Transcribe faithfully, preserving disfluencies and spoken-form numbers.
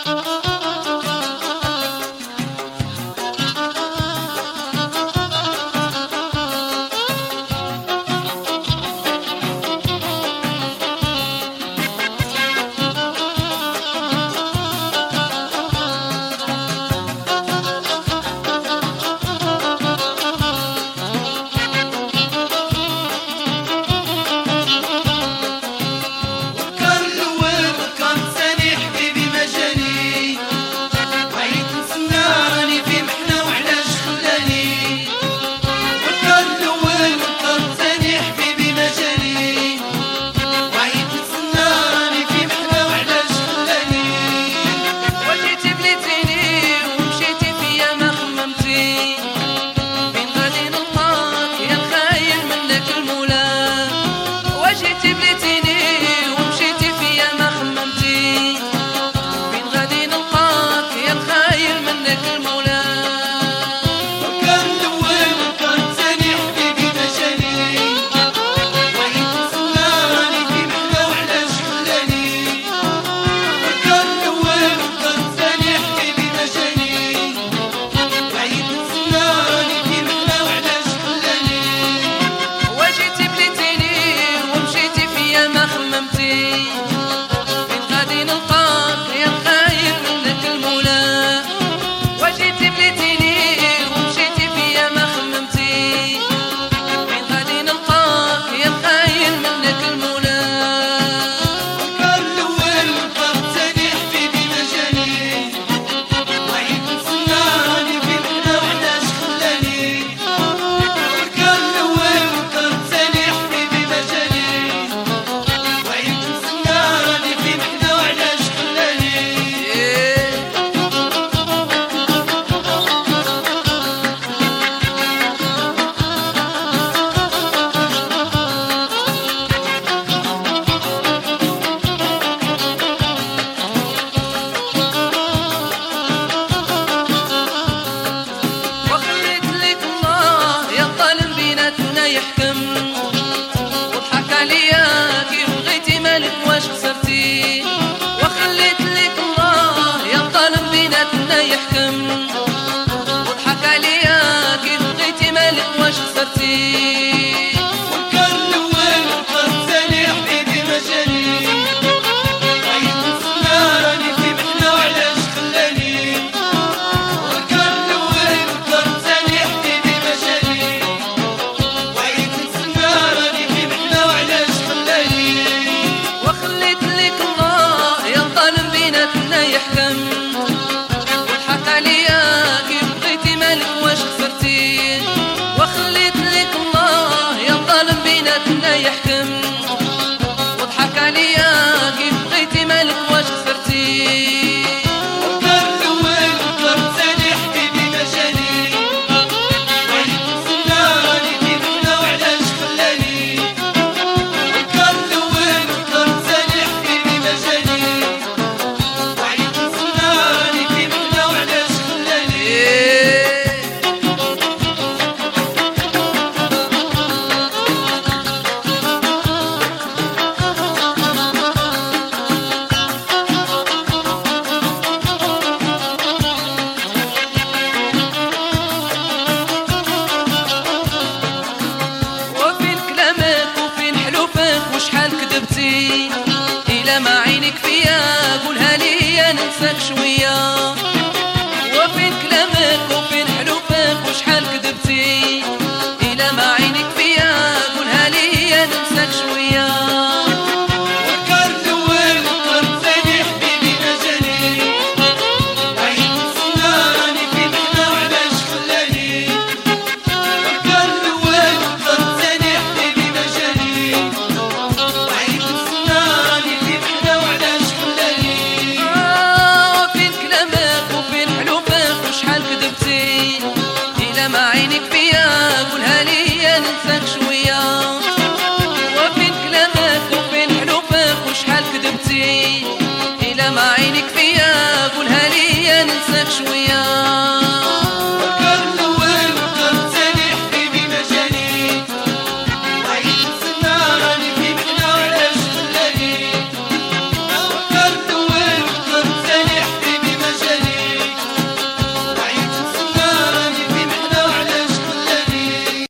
شوية وفين كلامك وفين حلوفك وشحال كذبتي إلى ما عينك فيا قولها لي ننساك شوية وكان الأول وكان ثاني حبيبي ما جاني عيد صناني في محنة وعلاش خلاني وكان الأول وكان ثاني حبيبي ما جاني عيد صناني في محنة وعلاش خلاني وفين كلامك وفين حلوفك وشحال كذبتي إلى ما عينك فيا قولها لي ننساك شوية وفين كلامك وفين حلوفك وشحال كذبتي إلى ما عينك فيا قولها لي ننساك شوية.